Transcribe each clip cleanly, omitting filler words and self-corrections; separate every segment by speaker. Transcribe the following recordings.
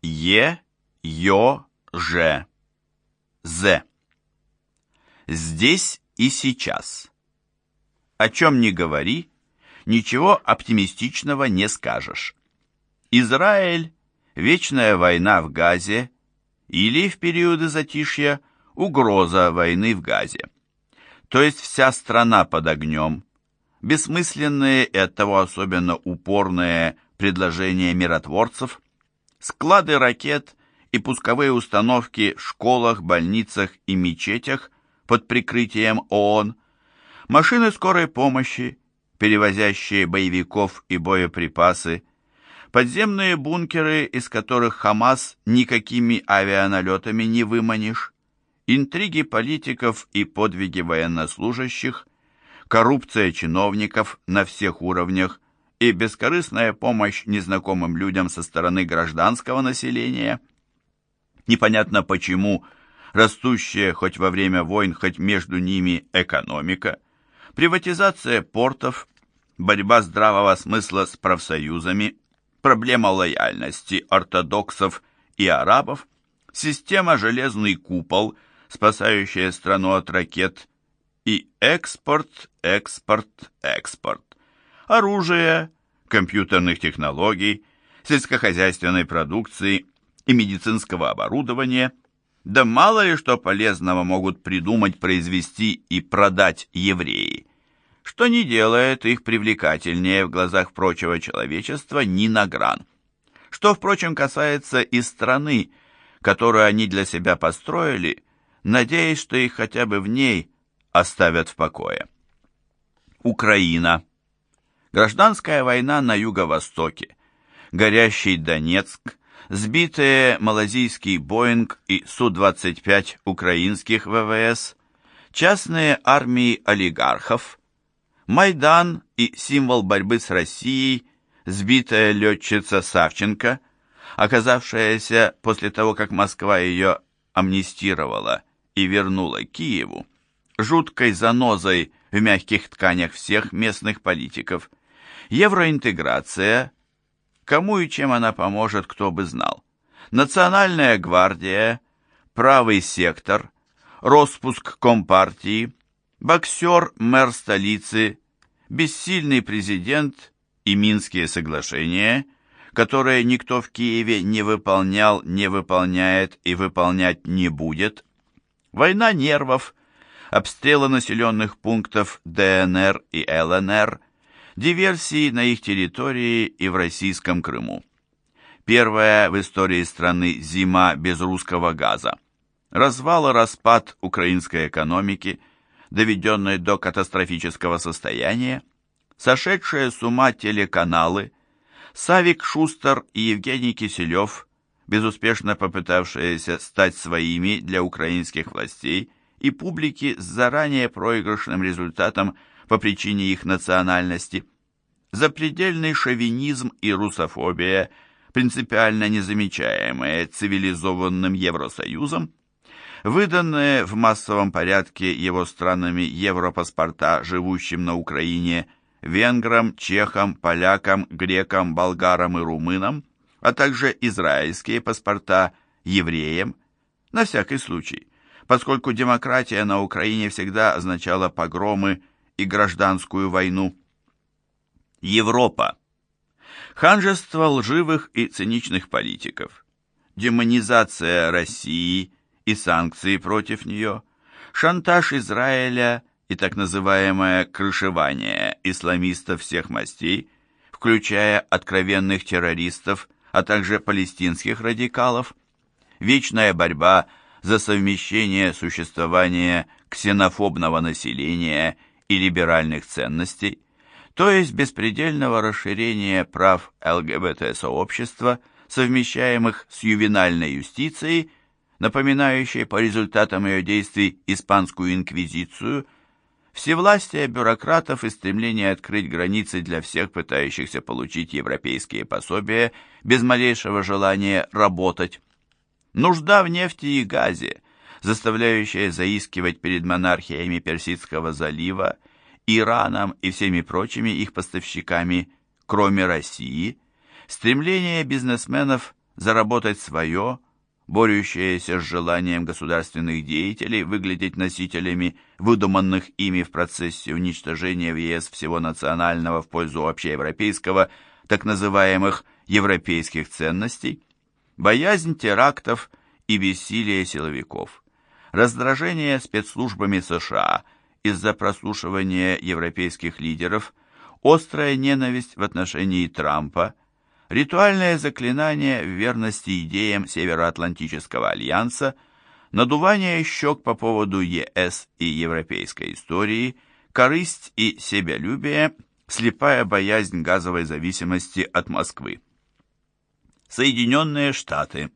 Speaker 1: Е, Ё, Ж. З. Здесь и сейчас. О чем ни говори, ничего оптимистичного не скажешь. Израиль, вечная война в Газе или в периоды затишья угроза войны в Газе. То есть вся страна под огнем, бессмысленные и оттого особенно упорные предложения миротворцев, склады ракет и пусковые установки в школах, больницах и мечетях под прикрытием ООН, машины скорой помощи, перевозящие боевиков и боеприпасы, подземные бункеры, из которых Хамас никакими авианалетами не выманишь, интриги политиков и подвиги военнослужащих, коррупция чиновников на всех уровнях и бескорыстная помощь незнакомым людям со стороны гражданского населения. Непонятно почему растущая хоть во время войн, хоть между ними экономика, приватизация портов, борьба здравого смысла с профсоюзами, проблема лояльности ортодоксов и арабов, система «Железный купол», спасающая страну от ракет, и экспорт, экспорт, экспорт. Оружия, компьютерных технологий, сельскохозяйственной продукции и медицинского оборудования, да мало ли что полезного могут придумать, произвести и продать евреи, что не делает их привлекательнее в глазах прочего человечества ни на гран. Что, впрочем, касается и страны, которую они для себя построили, надеясь, что их хотя бы в ней оставят в покое. Украина. Гражданская война на юго-востоке. Горящий Донецк, сбитые малазийский Боинг и Су-25 украинских ВВС, частные армии олигархов, Майдан и символ борьбы с Россией, сбитая летчица Савченко, оказавшаяся после того, как Москва ее амнистировала и вернула Киеву, жуткой занозой в мягких тканях всех местных политиков, евроинтеграция, кому и чем она поможет, кто бы знал, Национальная гвардия, правый сектор, роспуск Компартии, боксер, мэр столицы, бессильный президент и Минские соглашения, которые никто в Киеве не выполнял, не выполняет и выполнять не будет, война нервов, обстрелы населенных пунктов ДНР и ЛНР, диверсии на их территории и в российском Крыму. Первая в истории страны зима без русского газа. Развал и распад украинской экономики, доведенной до катастрофического состояния, сошедшие с ума телеканалы, Савик Шустер и Евгений Киселев, безуспешно попытавшиеся стать своими для украинских властей и публики с заранее проигрышным результатом по причине их национальности, запредельный шовинизм и русофобия, принципиально незамечаемые цивилизованным Евросоюзом, выданные в массовом порядке его странами европаспорта живущим на Украине венграм, чехам, полякам, грекам, болгарам и румынам, а также израильские паспорта евреям, на всякий случай, поскольку демократия на Украине всегда означала погромы и гражданскую войну. Европа. Ханжество лживых и циничных политиков, демонизация России и санкции против нее, шантаж Израиля и так называемое крышевание исламистов всех мастей, включая откровенных террористов, а также палестинских радикалов, вечная борьба за совмещение существования ксенофобного населения и либеральных ценностей, то есть беспредельного расширения прав ЛГБТ-сообщества, совмещаемых с ювенальной юстицией, напоминающей по результатам ее действий Испанскую инквизицию, всевластие бюрократов и стремление открыть границы для всех пытающихся получить европейские пособия без малейшего желания работать. Нужда в нефти и газе, заставляющая заискивать перед монархиями Персидского залива, Ираном и всеми прочими их поставщиками, кроме России, стремление бизнесменов заработать свое, борющееся с желанием государственных деятелей выглядеть носителями выдуманных ими в процессе уничтожения в ЕС всего национального в пользу общеевропейского, так называемых европейских ценностей, боязнь терактов и бессилие силовиков, раздражение спецслужбами США из-за прослушивания европейских лидеров, острая ненависть в отношении Трампа, ритуальное заклинание в верности идеям Североатлантического альянса, надувание щек по поводу ЕС и европейской истории, корысть и себялюбие, слепая боязнь газовой зависимости от Москвы. Соединенные Штаты.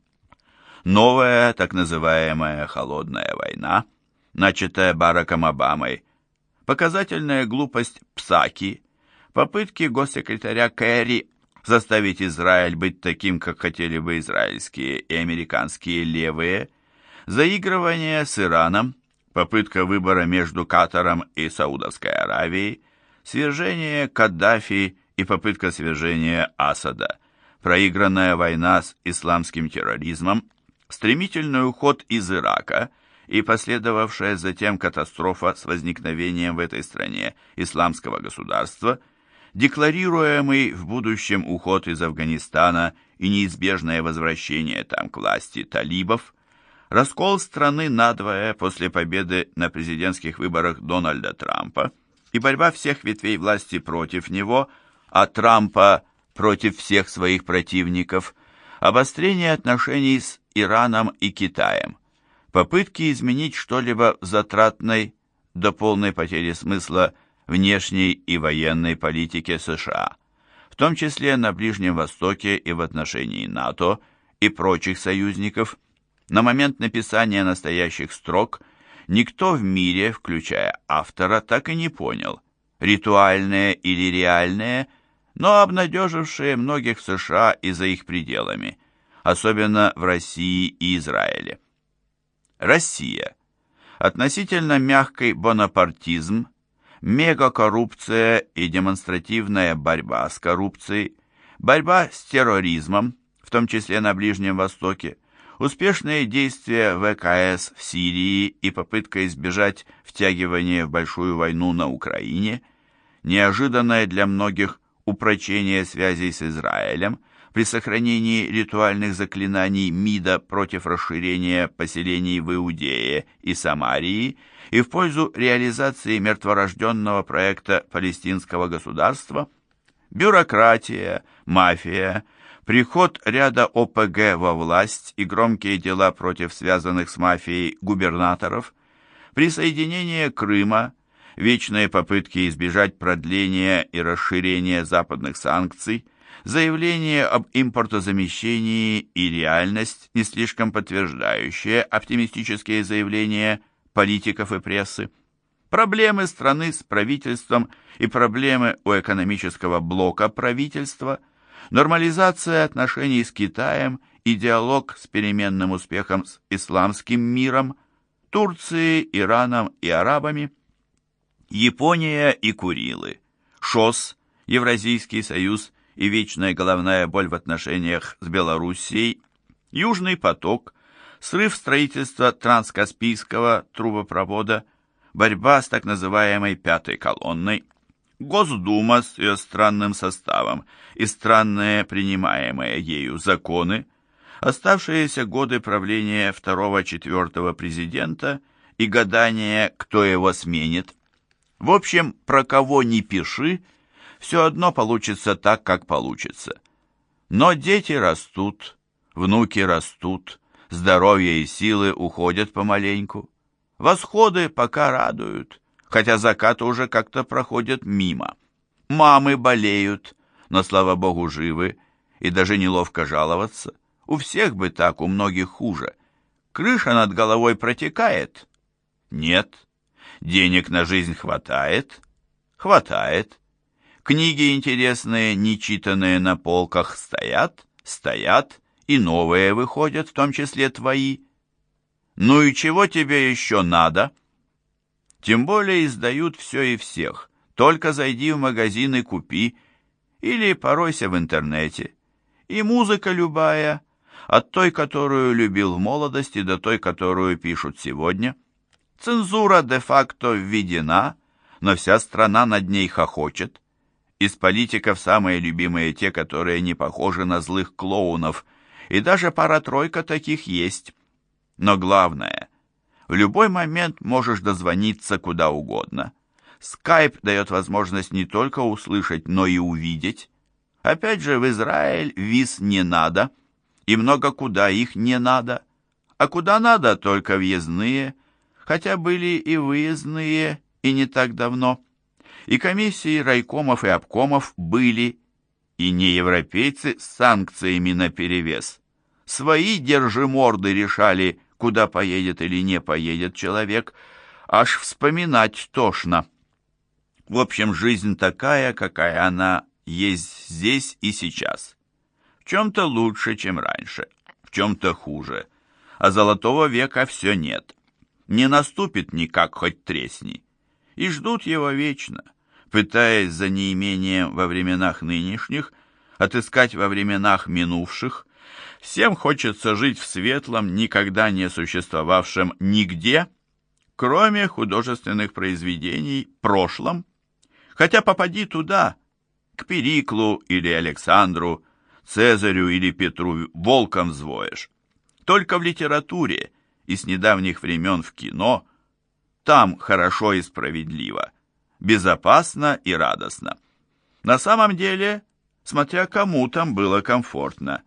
Speaker 1: Новая так называемая «холодная война», начатая Бараком Обамой, показательная глупость Псаки, попытки госсекретаря Керри заставить Израиль быть таким, как хотели бы израильские и американские левые, заигрывание с Ираном, попытка выбора между Катаром и Саудовской Аравией, свержение Каддафи и попытка свержения Асада, проигранная война с исламским терроризмом, стремительный уход из Ирака и последовавшая затем катастрофа с возникновением в этой стране исламского государства, декларируемый в будущем уход из Афганистана и неизбежное возвращение там к власти талибов, раскол страны надвое после победы на президентских выборах Дональда Трампа и борьба всех ветвей власти против него, а Трампа против всех своих противников, обострение отношений с Ираном и Китаем, попытки изменить что-либо в затратной до полной потери смысла внешней и военной политике США, в том числе на Ближнем Востоке и в отношении НАТО и прочих союзников. На момент написания настоящих строк никто в мире, включая автора, так и не понял, ритуальные или реальные, но обнадежившие многих в США и за их пределами, особенно в России и Израиле. Россия. Относительно мягкий бонапартизм, мегакоррупция и демонстративная борьба с коррупцией, борьба с терроризмом, в том числе на Ближнем Востоке, успешные действия ВКС в Сирии и попытка избежать втягивания в большую войну на Украине, неожиданное для многих упрочение связей с Израилем при сохранении ритуальных заклинаний МИДа против расширения поселений в Иудее и Самарии и в пользу реализации мертворожденного проекта палестинского государства, бюрократия, мафия, приход ряда ОПГ во власть и громкие дела против связанных с мафией губернаторов, присоединение Крыма, вечные попытки избежать продления и расширения западных санкций, заявление об импортозамещении и реальность, не слишком подтверждающие оптимистические заявления политиков и прессы, проблемы страны с правительством и проблемы у экономического блока правительства, нормализация отношений с Китаем и диалог с переменным успехом с исламским миром, Турцией, Ираном и арабами, Япония и Курилы, ШОС, Евразийский союз и вечная головная боль в отношениях с Белоруссией, Южный поток, срыв строительства транскаспийского трубопровода, борьба с так называемой «пятой колонной», Госдума с ее странным составом и странные принимаемые ею законы, оставшиеся годы правления второго-четвертого президента и гадание, кто его сменит. В общем, про кого ни пиши, все одно получится так, как получится. Но дети растут, внуки растут, здоровье и силы уходят помаленьку. Восходы пока радуют, хотя закаты уже как-то проходят мимо. Мамы болеют, но, слава богу, живы, и даже неловко жаловаться. У всех бы так, у многих хуже. Крыша над головой протекает? Нет. Денег на жизнь хватает? Хватает. Книги интересные, нечитанные на полках стоят? Стоят, и новые выходят, в том числе твои. Ну и чего тебе еще надо? Тем более издают все и всех. Только зайди в магазин и купи, или поройся в интернете. И музыка любая, от той, которую любил в молодости, до той, которую пишут сегодня. Цензура де-факто введена, но вся страна над ней хохочет. Из политиков самые любимые те, которые не похожи на злых клоунов, и даже пара-тройка таких есть. Но главное, в любой момент можешь дозвониться куда угодно. Скайп дает возможность не только услышать, но и увидеть. Опять же, в Израиль виз не надо, и много куда их не надо. А куда надо, только въездные, хотя были и выездные, и не так давно. И комиссии райкомов и обкомов были, и не европейцы с санкциями наперевес. Свои держиморды решали, куда поедет или не поедет человек, аж вспоминать тошно. В общем, жизнь такая, какая она есть здесь и сейчас. В чем-то лучше, чем раньше, в чем-то хуже. А золотого века все нет. Не наступит никак, хоть тресни. И ждут его вечно, пытаясь за неимением во временах нынешних отыскать во временах минувших. Всем хочется жить в светлом, никогда не существовавшем нигде, кроме художественных произведений, прошлом. Хотя попади туда, к Периклу или Александру, Цезарю или Петру, волком взвоешь. Только в литературе и с недавних времен в кино там хорошо и справедливо, безопасно и радостно. На самом деле, смотря кому там было комфортно.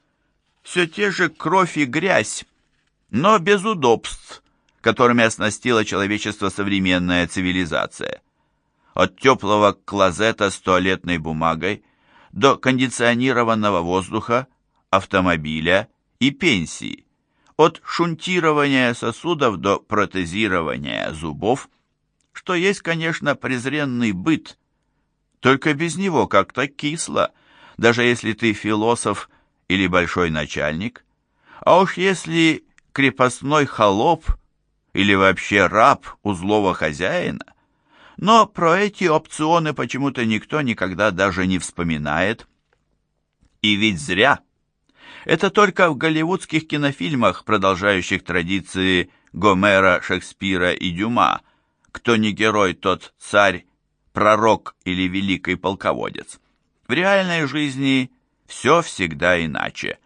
Speaker 1: Все те же кровь и грязь, но без удобств, которыми оснастила человечество современная цивилизация. От теплого клозета с туалетной бумагой до кондиционированного воздуха, автомобиля и пенсии. От шунтирования сосудов до протезирования зубов, что есть, конечно, презренный быт. Только без него как-то кисло, даже если ты философ или большой начальник. А уж если крепостной холоп или вообще раб у злого хозяина. Но про эти опционы почему-то никто никогда даже не вспоминает. И ведь зря. Это только в голливудских кинофильмах, продолжающих традиции Гомера, Шекспира и Дюма, кто не герой, тот царь, пророк или великий полководец. В реальной жизни все всегда иначе.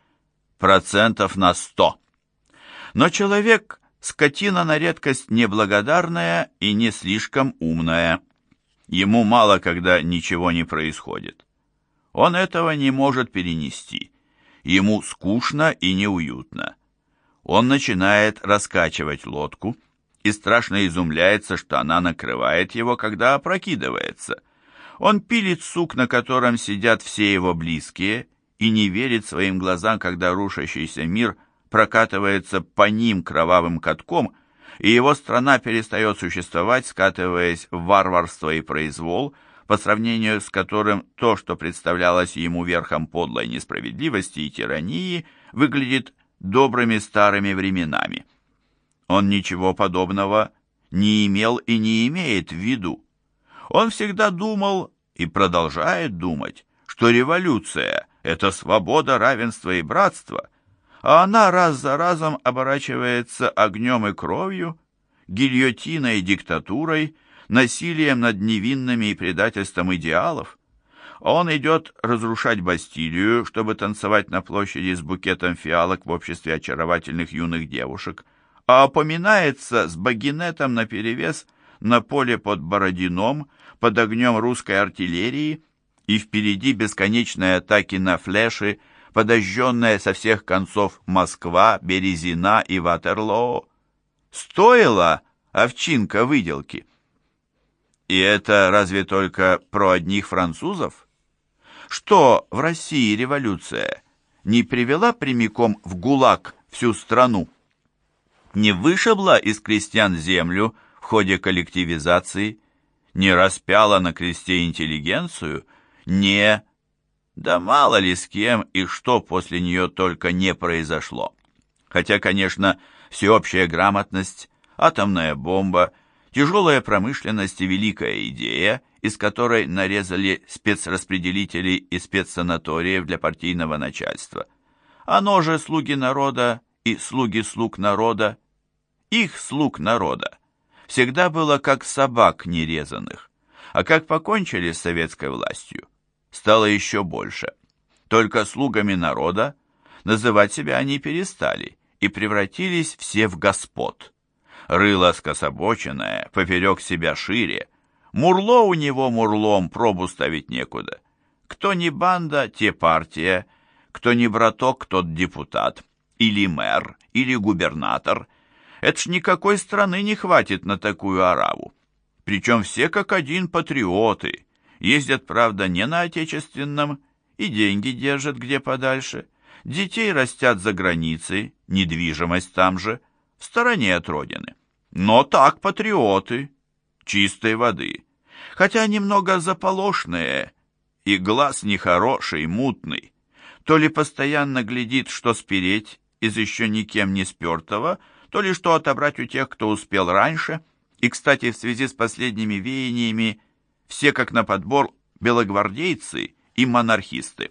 Speaker 1: 100%. Но человек – скотина на редкость неблагодарная и не слишком умная. Ему мало, когда ничего не происходит. Он этого не может перенести. Ему скучно и неуютно. Он начинает раскачивать лодку и страшно изумляется, что она накрывает его, когда опрокидывается. Он пилит сук, на котором сидят все его близкие, и не верит своим глазам, когда рушащийся мир прокатывается по ним кровавым катком, и его страна перестает существовать, скатываясь в варварство и произвол, по сравнению с которым то, что представлялось ему верхом подлой несправедливости и тирании, выглядит добрыми старыми временами. Он ничего подобного не имел и не имеет в виду. Он всегда думал и продолжает думать, что революция – это свобода, равенство и братство, а она раз за разом оборачивается огнем и кровью, гильотиной и диктатурой, насилием над невинными и предательством идеалов. Он идет разрушать Бастилию, чтобы танцевать на площади с букетом фиалок в обществе очаровательных юных девушек, а опоминается с багинетом наперевес на поле под Бородином, под огнем русской артиллерии, и впереди бесконечные атаки на флеши, подожженная со всех концов Москва, Березина и Ватерлоо. Стоила овчинка выделки. И это разве только про одних французов? Что в России революция не привела прямиком в ГУЛАГ всю страну? Не вышибла из крестьян землю в ходе коллективизации? Не распяла на кресте интеллигенцию? Не... Да мало ли с кем и что после нее только не произошло. Хотя, конечно, всеобщая грамотность, атомная бомба, тяжелая промышленность и великая идея, из которой нарезали спецраспределителей и спецсанаториев для партийного начальства. Оно же слуги народа и слуги слуг народа, их слуг народа, всегда было как собак нерезанных, а как покончили с советской властью, стало еще больше. Только слугами народа называть себя они перестали и превратились все в господ. Рыло скособоченное, поперек себя шире, мурло у него мурлом, пробу ставить некуда. Кто не банда, те партия, кто не браток, тот депутат, или мэр, или губернатор. Это ж никакой страны не хватит на такую ораву. Причем все как один патриоты, ездят, правда, не на отечественном, и деньги держат где подальше. Детей растят за границей, недвижимость там же, в стороне от родины. Но так патриоты, чистой воды. Хотя немного заполошные, и глаз нехороший, мутный. То ли постоянно глядит, что спереть из еще никем не спертого, то ли что отобрать у тех, кто успел раньше. И, кстати, в связи с последними веяниями, все как на подбор белогвардейцы и монархисты.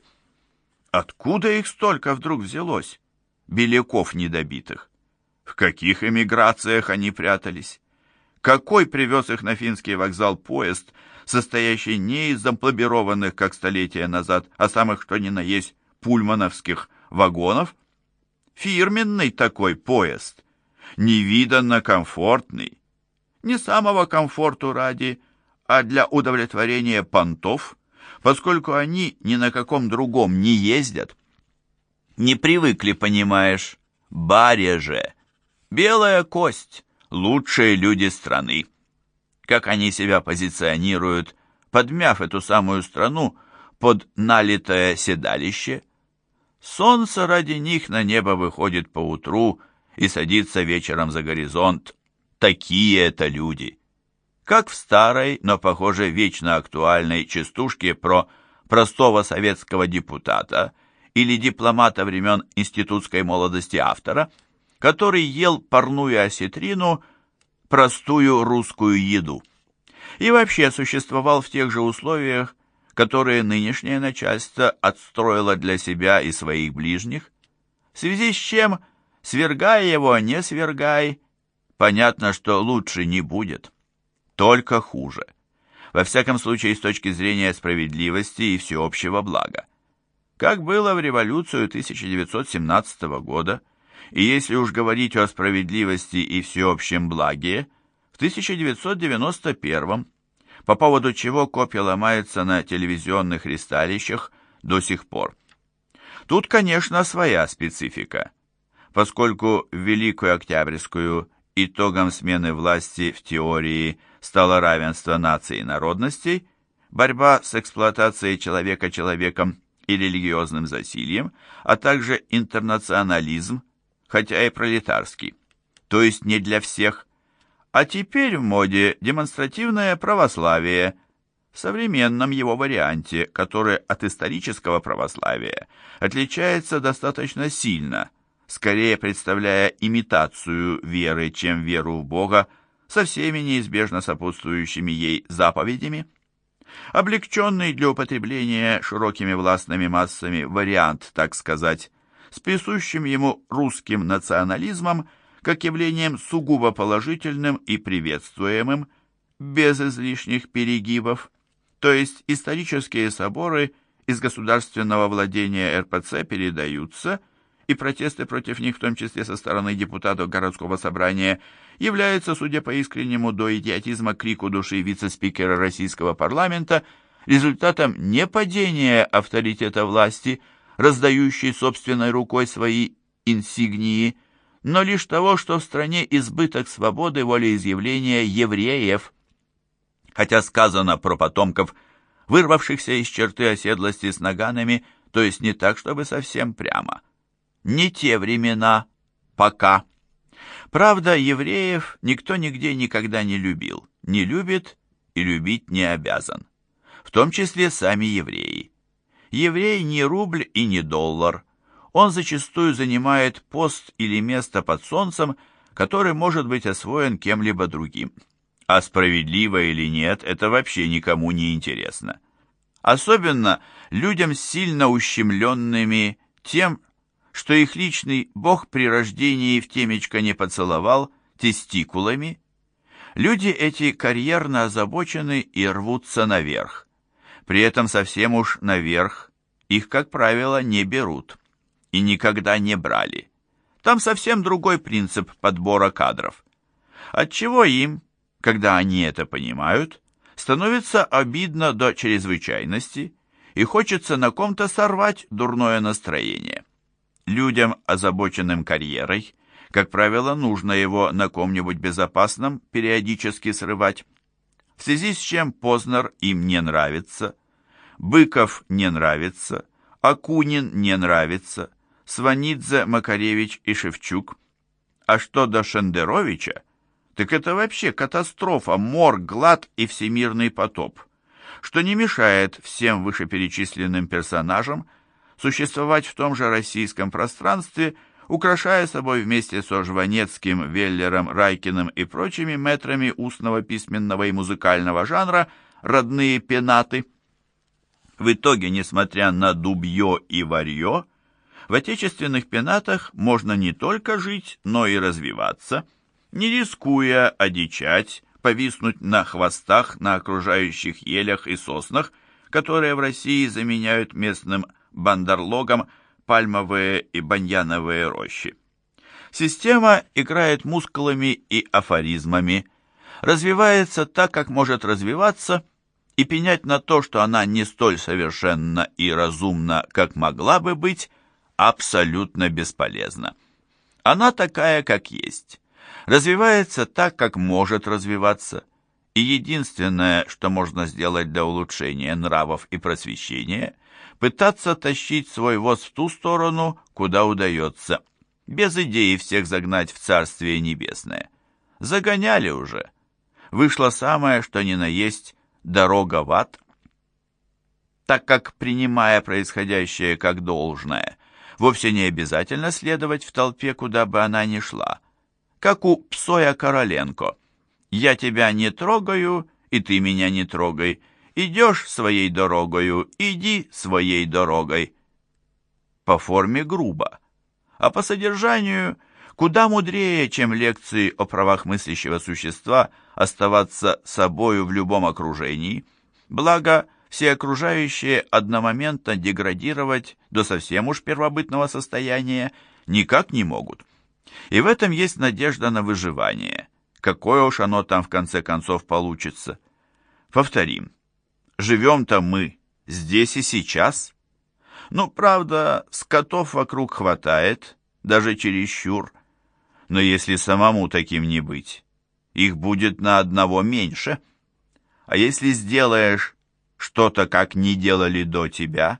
Speaker 1: Откуда их столько вдруг взялось, беляков недобитых? В каких эмиграциях они прятались? Какой привез их на финский вокзал поезд, состоящий не из зампломбированных, как столетия назад, а самых что ни на есть пульмановских вагонов? Фирменный такой поезд, невиданно комфортный, не самого комфорту ради, а для удовлетворения понтов, поскольку они ни на каком другом не ездят. Не привыкли, понимаешь, баре же, белая кость, лучшие люди страны. Как они себя позиционируют, подмяв эту самую страну под налитое седалище? Солнце ради них на небо выходит поутру и садится вечером за горизонт. Такие это люди. Как в старой, но, похоже, вечно актуальной частушке про простого советского депутата или дипломата времен институтской молодости автора, который ел парную осетрину, простую русскую еду. И вообще существовал в тех же условиях, которые нынешнее начальство отстроило для себя и своих ближних, в связи с чем, свергай его, не свергай, понятно, что лучше не будет, только хуже. Во всяком случае, с точки зрения справедливости и всеобщего блага. Как было в революцию 1917 года, и если уж говорить о справедливости и всеобщем благе, в 1991, по поводу чего копья ломаются на телевизионных ристалищах до сих пор. Тут, конечно, своя специфика, поскольку в Великую Октябрьскую итогом смены власти в теории стало равенство наций и народностей, борьба с эксплуатацией человека человеком и религиозным засильем, а также интернационализм, хотя и пролетарский, то есть не для всех. А теперь в моде демонстративное православие в современном его варианте, который от исторического православия отличается достаточно сильно, скорее представляя имитацию веры, чем веру в Бога, со всеми неизбежно сопутствующими ей заповедями. Облегченный для употребления широкими властными массами вариант, так сказать, с присущим ему русским национализмом, как явлением сугубо положительным и приветствуемым, без излишних перегибов, то есть исторические соборы из государственного владения РПЦ передаются, и протесты против них, в том числе со стороны депутатов городского собрания, являются, судя по искреннему до идиотизма крику души вице-спикера российского парламента, результатом не падения авторитета власти, раздающей собственной рукой свои инсигнии, но лишь того, что в стране избыток свободы волеизъявления евреев. Хотя сказано про потомков, вырвавшихся из черты оседлости с наганами, то есть не так, чтобы совсем прямо. Не те времена, пока. Правда, евреев никто нигде никогда не любил, не любит и любить не обязан. В том числе сами евреи. Еврей не рубль и не доллар. Он зачастую занимает пост или место под солнцем, который может быть освоен кем-либо другим. А справедливо или нет, это вообще никому не интересно. Особенно людям сильно ущемленными тем, что их личный бог при рождении в темечко не поцеловал тестикулами. Люди эти карьерно озабочены и рвутся наверх. При этом совсем уж наверх их, как правило, не берут. И никогда не брали. Там совсем другой принцип подбора кадров. Отчего им, когда они это понимают, становится обидно до чрезвычайности и хочется на ком-то сорвать дурное настроение. Людям, озабоченным карьерой, как правило, нужно его на ком-нибудь безопасном периодически срывать. В связи с чем Познер им не нравится, Быков не нравится, Акунин не нравится, Сванидзе, Макаревич и Шевчук. А что до Шендеровича, так это вообще катастрофа, мор, глад и всемирный потоп, что не мешает всем вышеперечисленным персонажам существовать в том же российском пространстве, украшая собой вместе со Жванецким, Веллером, Райкиным и прочими мэтрами устного, письменного и музыкального жанра родные пенаты. В итоге, несмотря на дубье и варье, в отечественных пенатах можно не только жить, но и развиваться, не рискуя одичать, повиснуть на хвостах на окружающих елях и соснах, которые в России заменяют местным бандерлогам пальмовые и баньяновые рощи. Система играет мускулами и афоризмами, развивается так, как может развиваться, и пенять на то, что она не столь совершенна и разумна, как могла бы быть, абсолютно бесполезно. Она такая, как есть. Развивается так, как может развиваться, и единственное, что можно сделать для улучшения нравов и просвещения, пытаться тащить свой воз в ту сторону, куда удается, без идеи всех загнать в Царствие Небесное. Загоняли уже. Вышло самое, что ни на есть, дорога в ад. Так как, принимая происходящее как должное, вовсе не обязательно следовать в толпе, куда бы она ни шла, как у Псоя Короленко. «Я тебя не трогаю, и ты меня не трогай. Идешь своей дорогою, иди своей дорогой». По форме грубо, а по содержанию куда мудрее, чем лекции о правах мыслящего существа, оставаться собою в любом окружении, благо все окружающие одномоментно деградировать до совсем уж первобытного состояния никак не могут. И в этом есть надежда на выживание. Какое уж оно там в конце концов получится. Повторим. Живем-то мы здесь и сейчас. Ну, правда, скотов вокруг хватает, даже чересчур. Но если самому таким не быть, их будет на одного меньше. А если сделаешь что-то, как не делали до тебя,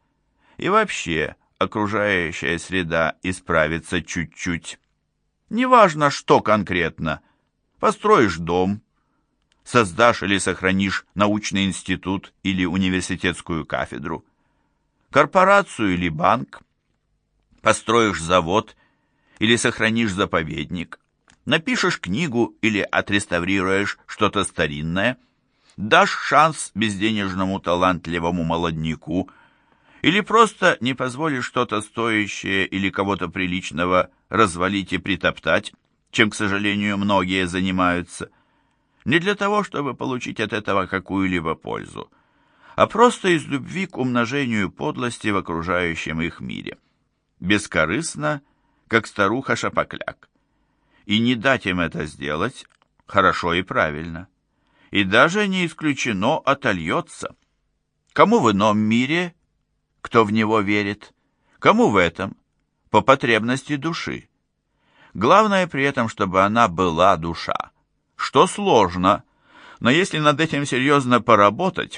Speaker 1: и вообще окружающая среда исправится чуть-чуть, неважно, что конкретно, построишь дом, создашь или сохранишь научный институт или университетскую кафедру, корпорацию или банк, построишь завод или сохранишь заповедник, напишешь книгу или отреставрируешь что-то старинное, дашь шанс безденежному талантливому молодняку или просто не позволишь что-то стоящее или кого-то приличного развалить и притоптать, чем, к сожалению, многие занимаются, не для того, чтобы получить от этого какую-либо пользу, а просто из любви к умножению подлости в окружающем их мире. Бескорыстно, как старуха Шапокляк. И не дать им это сделать хорошо и правильно. И даже не исключено отольется. Кому в ином мире, кто в него верит, кому в этом, по потребности души. Главное при этом, чтобы она была душа, что сложно, но если над этим серьезно поработать,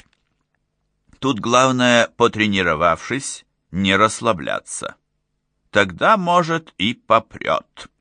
Speaker 1: тут главное, потренировавшись, не расслабляться. Тогда, может, и попрет.